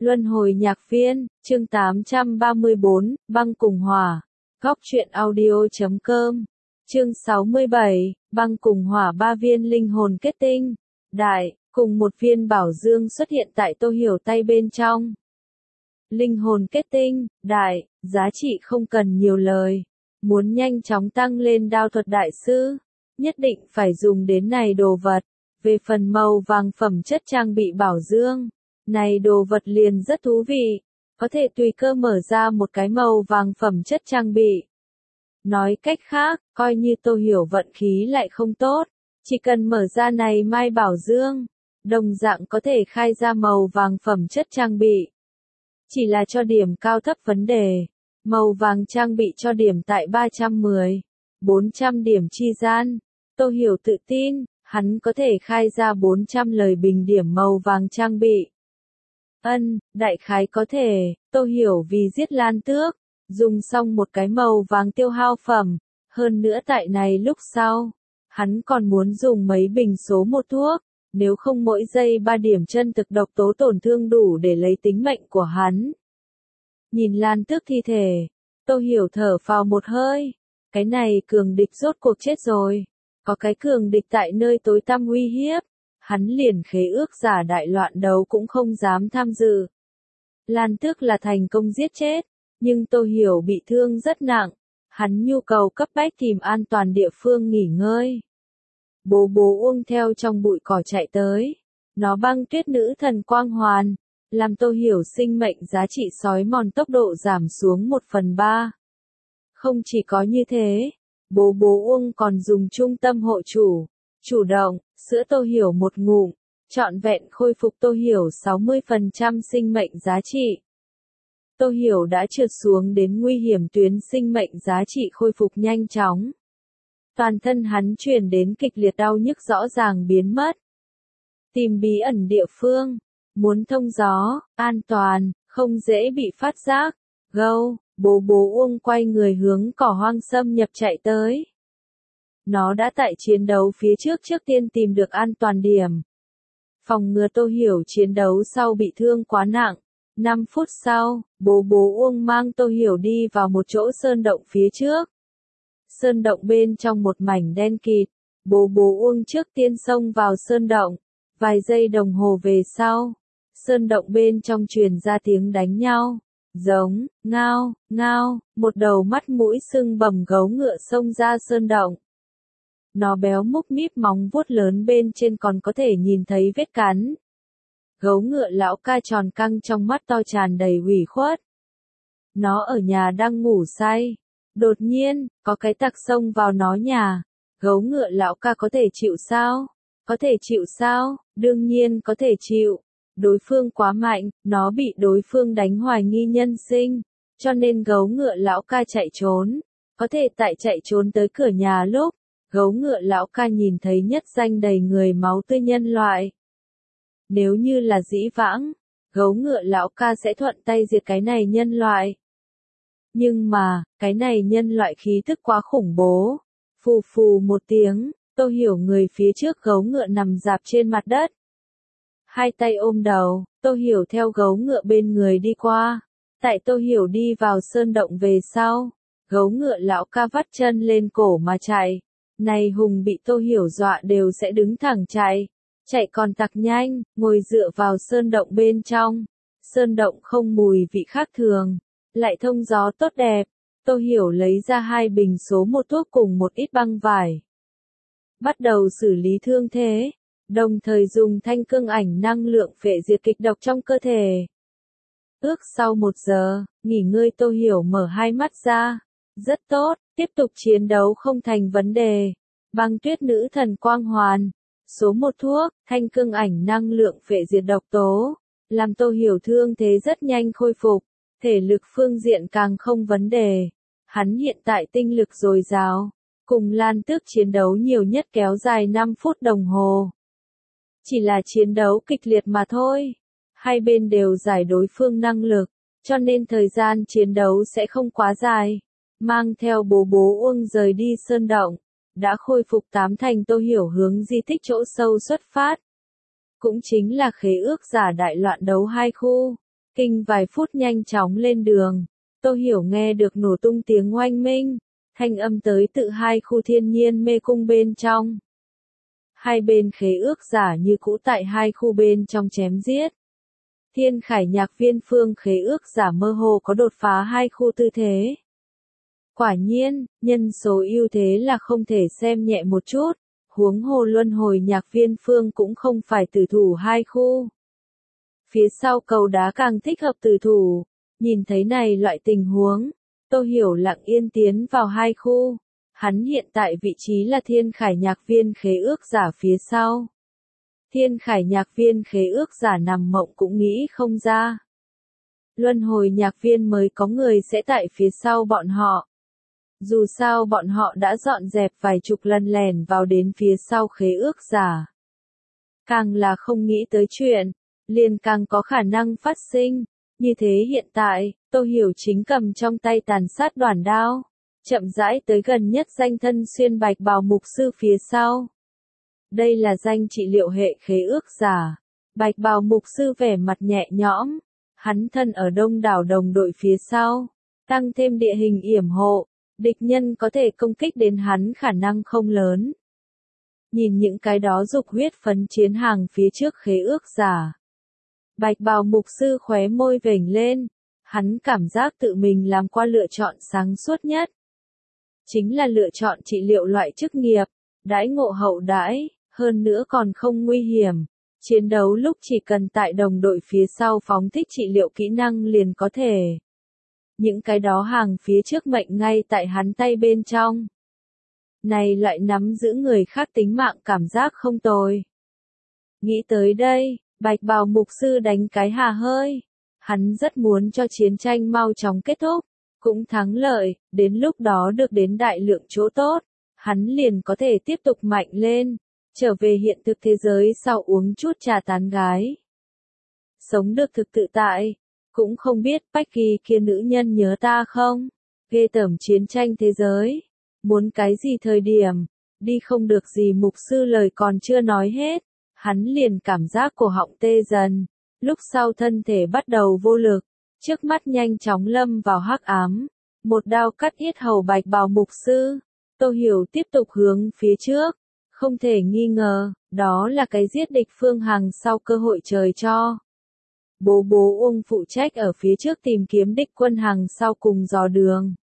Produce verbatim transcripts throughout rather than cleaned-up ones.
Luân hồi nhạc viên, chương tám trăm ba mươi bốn, băng cùng hỏa. Góc truyện audio chấm com. Chương sáu mươi bảy, băng cùng hỏa ba viên linh hồn kết tinh. Đại, cùng một viên bảo dương xuất hiện tại Tô Hiểu tay bên trong. Linh hồn kết tinh, đại, giá trị không cần nhiều lời. Muốn nhanh chóng tăng lên đao thuật đại sư, nhất định phải dùng đến này đồ vật. Về phần màu vàng phẩm chất trang bị bảo dương, này đồ vật liền rất thú vị, có thể tùy cơ mở ra một cái màu vàng phẩm chất trang bị. Nói cách khác, coi như Tô Hiểu vận khí lại không tốt, chỉ cần mở ra này mai bảo dương, đồng dạng có thể khai ra màu vàng phẩm chất trang bị. Chỉ là cho điểm cao thấp vấn đề, màu vàng trang bị cho điểm tại ba trăm mười, bốn trăm điểm chi gian. Tô Hiểu tự tin, hắn có thể khai ra bốn trăm lời bình điểm màu vàng trang bị. Ân, đại khái có thể. Tô Hiểu vì giết Lan Tước, dùng xong một cái màu vàng tiêu hao phẩm, hơn nữa tại này lúc sau, hắn còn muốn dùng mấy bình số một thuốc, nếu không mỗi giây ba điểm chân thực độc tố tổn thương đủ để lấy tính mệnh của hắn. Nhìn Lan Tước thi thể, Tô Hiểu thở phào một hơi, cái này cường địch rốt cuộc chết rồi, có cái cường địch tại nơi tối tăm uy hiếp. Hắn liền khế ước giả đại loạn đấu cũng không dám tham dự. Lan Tước là thành công giết chết, nhưng Tô Hiểu bị thương rất nặng, hắn nhu cầu cấp bách tìm an toàn địa phương nghỉ ngơi. Bố bố Uông theo trong bụi cỏ chạy tới, nó băng tuyết nữ thần quang hoàn, làm Tô Hiểu sinh mệnh giá trị sói mòn tốc độ giảm xuống một phần ba. Không chỉ có như thế, bố bố Uông còn dùng trung tâm hộ chủ, chủ động, sữa Tô Hiểu một ngụm, trọn vẹn khôi phục Tô Hiểu sáu mươi phần trăm sinh mệnh giá trị. Tô Hiểu đã trượt xuống đến nguy hiểm tuyến sinh mệnh giá trị khôi phục nhanh chóng. Toàn thân hắn truyền đến kịch liệt đau nhức rõ ràng biến mất. Tìm bí ẩn địa phương, muốn thông gió, an toàn, không dễ bị phát giác. Gâu, bố bố Uông quay người hướng cỏ hoang xâm nhập chạy tới. Nó đã tại chiến đấu phía trước trước tiên tìm được an toàn điểm. Phòng ngừa Tô Hiểu chiến đấu sau bị thương quá nặng. năm phút sau, bố bố Uông mang Tô Hiểu đi vào một chỗ sơn động phía trước. Sơn động bên trong một mảnh đen kịt. Bố bố Uông trước tiên xông vào sơn động. Vài giây đồng hồ về sau, sơn động bên trong truyền ra tiếng đánh nhau. Giống, ngao, ngao, một đầu mắt mũi sưng bầm gấu ngựa xông ra sơn động. Nó béo múc míp móng vuốt lớn bên trên còn có thể nhìn thấy vết cắn. Gấu ngựa lão ca tròn căng trong mắt to tràn đầy ủy khuất. Nó ở nhà đang ngủ say. Đột nhiên, có cái tặc xông vào nó nhà. Gấu ngựa lão ca có thể chịu sao? Có thể chịu sao? Đương nhiên có thể chịu. Đối phương quá mạnh, nó bị đối phương đánh hoài nghi nhân sinh. Cho nên gấu ngựa lão ca chạy trốn. Có thể tại chạy trốn tới cửa nhà lúc, gấu ngựa lão ca nhìn thấy nhất danh đầy người máu tươi nhân loại. Nếu như là dĩ vãng, gấu ngựa lão ca sẽ thuận tay diệt cái này nhân loại. Nhưng mà, cái này nhân loại khí tức quá khủng bố. Phù phù một tiếng, Tô Hiểu người phía trước gấu ngựa nằm rạp trên mặt đất. Hai tay ôm đầu, Tô Hiểu theo gấu ngựa bên người đi qua. Tại Tô Hiểu đi vào sơn động về sau, gấu ngựa lão ca vắt chân lên cổ mà chạy. Này hùng bị Tô Hiểu dọa đều sẽ đứng thẳng chạy. Chạy còn tặc nhanh, ngồi dựa vào sơn động bên trong. Sơn động không mùi vị khác thường, lại thông gió tốt đẹp. Tô Hiểu lấy ra hai bình số một thuốc cùng một ít băng vải. Bắt đầu xử lý thương thế, đồng thời dùng thanh cương ảnh năng lượng phệ diệt kịch độc trong cơ thể. Ước sau một giờ, nghỉ ngơi Tô Hiểu mở hai mắt ra. Rất tốt, tiếp tục chiến đấu không thành vấn đề. Băng tuyết nữ thần quang hoàn. Số một thuốc, thanh cương ảnh năng lượng phệ diệt độc tố. Làm Tô Hiểu thương thế rất nhanh khôi phục. Thể lực phương diện càng không vấn đề. Hắn hiện tại tinh lực dồi dào. Cùng Lan Tước chiến đấu nhiều nhất kéo dài năm phút đồng hồ. Chỉ là chiến đấu kịch liệt mà thôi. Hai bên đều giải đối phương năng lực. Cho nên thời gian chiến đấu sẽ không quá dài. Mang theo bố bố Uông rời đi sơn động. Đã khôi phục tám thành Tô Hiểu hướng di tích chỗ sâu xuất phát. Cũng chính là khế ước giả đại loạn đấu hai khu. Kinh vài phút nhanh chóng lên đường. Tô Hiểu nghe được nổ tung tiếng oanh minh, thanh âm tới tự hai khu thiên nhiên mê cung bên trong. Hai bên khế ước giả như cũ tại hai khu bên trong chém giết. Thiên Khải Nhạc Viên phương khế ước giả mơ hồ có đột phá hai khu tư thế. Quả nhiên, nhân số ưu thế là không thể xem nhẹ một chút, huống hồ luân hồi nhạc viên phương cũng không phải tử thủ hai khu. Phía sau cầu đá càng thích hợp tử thủ, nhìn thấy này loại tình huống, Tô Hiểu lặng yên tiến vào hai khu. Hắn hiện tại vị trí là Thiên Khải Nhạc Viên khế ước giả phía sau. Thiên Khải Nhạc Viên khế ước giả nằm mộng cũng nghĩ không ra. Luân hồi nhạc viên mới có người sẽ tại phía sau bọn họ. Dù sao bọn họ đã dọn dẹp vài chục lần lèn vào đến phía sau khế ước giả. Càng là không nghĩ tới chuyện, liền càng có khả năng phát sinh. Như thế hiện tại, Tô Hiểu chính cầm trong tay tàn sát đoản đao, chậm rãi tới gần nhất danh thân xuyên bạch bào mục sư phía sau. Đây là danh trị liệu hệ khế ước giả. Bạch bào mục sư vẻ mặt nhẹ nhõm, hắn thân ở đông đảo đồng đội phía sau, tăng thêm địa hình yểm hộ, địch nhân có thể công kích đến hắn khả năng không lớn. Nhìn những cái đó dục huyết phấn chiến hàng phía trước khế ước giả. Bạch bào mục sư khóe môi vểnh lên, hắn cảm giác tự mình làm qua lựa chọn sáng suốt nhất. Chính là lựa chọn trị liệu loại chức nghiệp, đãi ngộ hậu đãi, hơn nữa còn không nguy hiểm. Chiến đấu lúc chỉ cần tại đồng đội phía sau phóng thích trị liệu kỹ năng liền có thể. Những cái đó hàng phía trước mệnh ngay tại hắn tay bên trong. Này loại nắm giữ người khác tính mạng cảm giác không tồi. Nghĩ tới đây, bạch bào mục sư đánh cái hà hơi. Hắn rất muốn cho chiến tranh mau chóng kết thúc, cũng thắng lợi, đến lúc đó được đến đại lượng chỗ tốt. Hắn liền có thể tiếp tục mạnh lên, trở về hiện thực thế giới sau uống chút trà tán gái. Sống được thực tự tại, cũng không biết Bách Kỳ kia nữ nhân nhớ ta không? Ghê tởm chiến tranh thế giới, muốn cái gì thời điểm, đi không được gì mục sư lời còn chưa nói hết, hắn liền cảm giác cổ họng tê dần, lúc sau thân thể bắt đầu vô lực, trước mắt nhanh chóng lâm vào hắc ám, một đao cắt yết hầu bạch bào mục sư. Tô Hiểu tiếp tục hướng phía trước, không thể nghi ngờ, đó là cái giết địch phương hàng sau cơ hội trời cho. Bố bố Uông phụ trách ở phía trước tìm kiếm địch quân hàng sau cùng dò đường.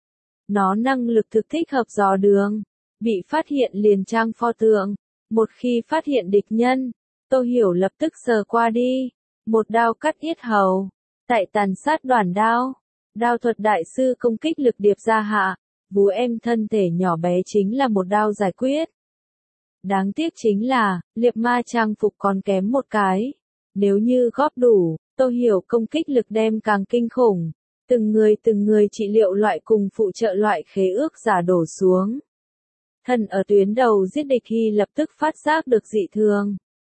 Nó năng lực thực thích hợp dò đường, bị phát hiện liền trang pho tượng. Một khi phát hiện địch nhân, Tô Hiểu lập tức sờ qua đi, một đao cắt yết hầu, tại tàn sát đoản đao, đao thuật đại sư công kích lực điệp ra hạ. Vú em thân thể nhỏ bé chính là một đao giải quyết. Đáng tiếc chính là, liệp ma trang phục còn kém một cái. Nếu như góp đủ, Tô Hiểu công kích lực đem càng kinh khủng. Từng người từng người trị liệu loại cùng phụ trợ loại khế ước giả đổ xuống. Thần ở tuyến đầu giết địch khi lập tức phát giác được dị thường.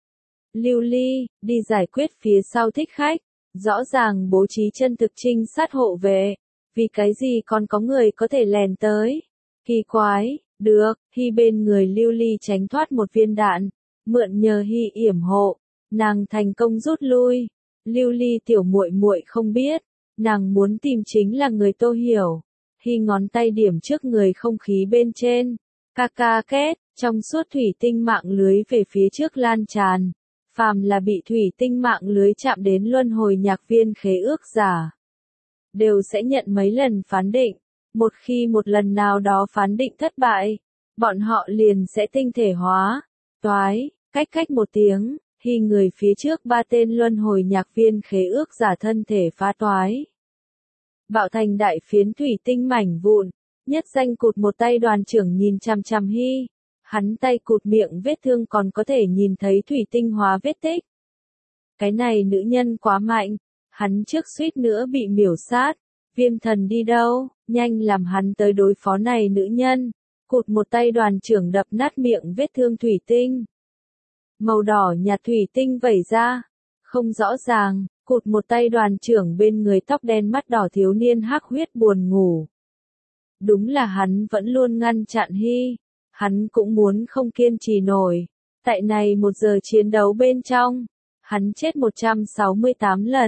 Lưu Ly, đi giải quyết phía sau thích khách. Rõ ràng bố trí chân thực trinh sát hộ vệ. Vì cái gì còn có người có thể lèn tới? Kỳ quái, được, Hy bên người Lưu Ly tránh thoát một viên đạn, mượn nhờ Hy yểm hộ, nàng thành công rút lui. Lưu Ly tiểu muội muội không biết, nàng muốn tìm chính là người Tô Hiểu. Hy ngón tay điểm trước người không khí bên trên, ca ca két, trong suốt thủy tinh mạng lưới về phía trước lan tràn. Phàm là bị thủy tinh mạng lưới chạm đến luân hồi nhạc viên khế ước giả, đều sẽ nhận mấy lần phán định. Một khi một lần nào đó phán định thất bại, bọn họ liền sẽ tinh thể hóa. Toái, cách cách một tiếng, Hy người phía trước ba tên luân hồi nhạc viên khế ước giả thân thể phá toái. Bạo thành đại phiến thủy tinh mảnh vụn, nhất danh cụt một tay đoàn trưởng nhìn chằm chằm Hy. Hắn tay cụt miệng vết thương còn có thể nhìn thấy thủy tinh hóa vết tích. Cái này nữ nhân quá mạnh. Hắn trước suýt nữa bị miểu sát, viêm thần đi đâu, nhanh làm hắn tới đối phó này nữ nhân, cụt một tay đoàn trưởng đập nát miệng vết thương thủy tinh. Màu đỏ nhạt thủy tinh vẩy ra, không rõ ràng, cụt một tay đoàn trưởng bên người tóc đen mắt đỏ thiếu niên hắc huyết buồn ngủ. Đúng là hắn vẫn luôn ngăn chặn Hy, hắn cũng muốn không kiên trì nổi, tại này một giờ chiến đấu bên trong, hắn chết một trăm sáu mươi tám lần.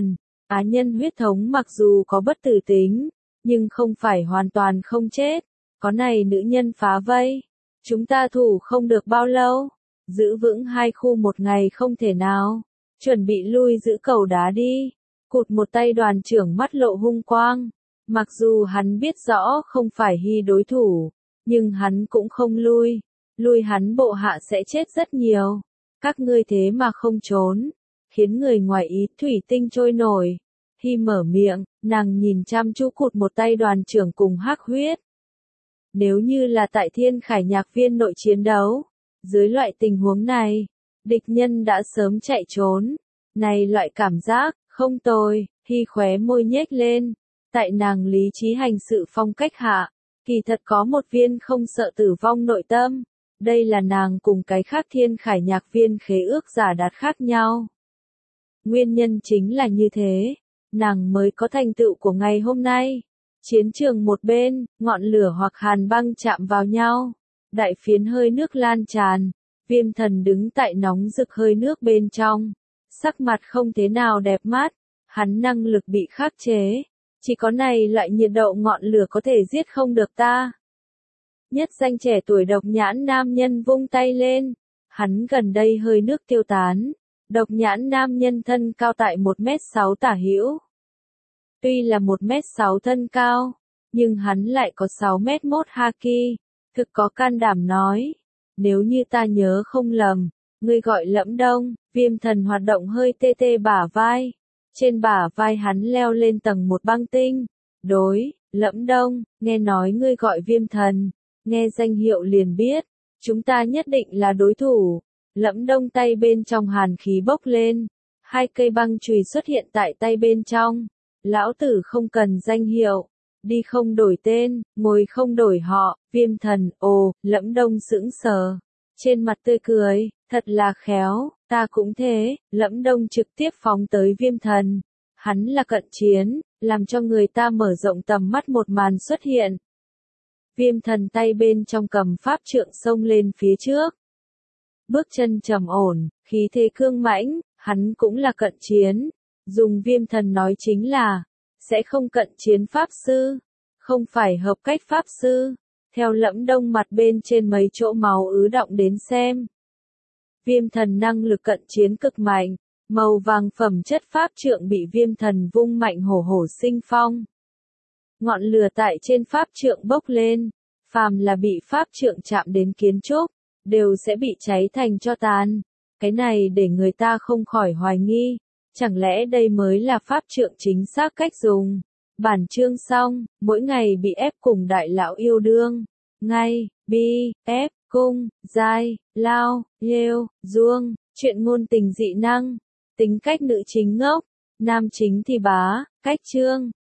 Á nhân huyết thống mặc dù có bất tử tính, nhưng không phải hoàn toàn không chết. Có này nữ nhân phá vây, chúng ta thủ không được bao lâu. Giữ vững hai khu một ngày không thể nào. Chuẩn bị lui giữ cầu đá đi. Cụt một tay đoàn trưởng mắt lộ hung quang. Mặc dù hắn biết rõ không phải Hy đối thủ, nhưng hắn cũng không lui. Lui hắn bộ hạ sẽ chết rất nhiều. Các ngươi thế mà không trốn, khiến người ngoài ý thủy tinh trôi nổi. Hy mở miệng, nàng nhìn chăm chú cụt một tay đoàn trưởng cùng Hắc Huyết. Nếu như là tại Thiên Khải Nhạc Viên nội chiến đấu, dưới loại tình huống này, địch nhân đã sớm chạy trốn. Này loại cảm giác, không tồi, Hy khóe môi nhếch lên. Tại nàng lý trí hành sự phong cách hạ, kỳ thật có một viên không sợ tử vong nội tâm. Đây là nàng cùng cái khác Thiên Khải Nhạc Viên khế ước giả đạt khác nhau. Nguyên nhân chính là như thế, nàng mới có thành tựu của ngày hôm nay. Chiến trường một bên, ngọn lửa hoặc hàn băng chạm vào nhau. Đại phiến hơi nước lan tràn, Viêm Thần đứng tại nóng rực hơi nước bên trong. Sắc mặt không thế nào đẹp mắt, hắn năng lực bị khắc chế. Chỉ có này loại nhiệt độ ngọn lửa có thể giết không được ta. Nhất danh trẻ tuổi độc nhãn nam nhân vung tay lên. Hắn gần đây hơi nước tiêu tán. Độc nhãn nam nhân thân cao tại một mét sáu tả hữu. Tuy là một mét sáu thân cao, nhưng hắn lại có sáu mét một haki. Thực có can đảm nói. Nếu như ta nhớ không lầm, ngươi gọi Lẫm Đông. Viêm Thần hoạt động hơi tê tê bả vai. Trên bả vai hắn leo lên tầng một băng tinh. Đối, Lẫm Đông, nghe nói ngươi gọi Viêm Thần. Nghe danh hiệu liền biết, chúng ta nhất định là đối thủ. Lẫm Đông tay bên trong hàn khí bốc lên. Hai cây băng chùy xuất hiện tại tay bên trong. Lão tử không cần danh hiệu. Đi không đổi tên, ngồi không đổi họ. Viêm Thần, ồ, Lẫm Đông sững sờ. Trên mặt tươi cười, thật là khéo, ta cũng thế. Lẫm Đông trực tiếp phóng tới Viêm Thần. Hắn là cận chiến, làm cho người ta mở rộng tầm mắt một màn xuất hiện. Viêm Thần tay bên trong cầm pháp trượng xông lên phía trước. Bước chân trầm ổn, khí thế cương mãnh, hắn cũng là cận chiến. Dùng Viêm Thần nói chính là, sẽ không cận chiến pháp sư, không phải hợp cách pháp sư. Theo Lẫm Đông mặt bên trên mấy chỗ máu ứ đọng đến xem. Viêm Thần năng lực cận chiến cực mạnh, màu vàng phẩm chất pháp trượng bị Viêm Thần vung mạnh hổ hổ sinh phong. Ngọn lửa tại trên pháp trượng bốc lên, phàm là bị pháp trượng chạm đến kiến trúc, đều sẽ bị cháy thành tro tàn. Cái này để người ta không khỏi hoài nghi, chẳng lẽ đây mới là pháp trượng chính xác cách dùng. Bản chương xong, mỗi ngày bị ép cùng đại lão yêu đương. Ngay, bi, ép, cung, giai, lao, lêu, duông, chuyện ngôn tình dị năng, tính cách nữ chính ngốc, nam chính thì bá, cách chương.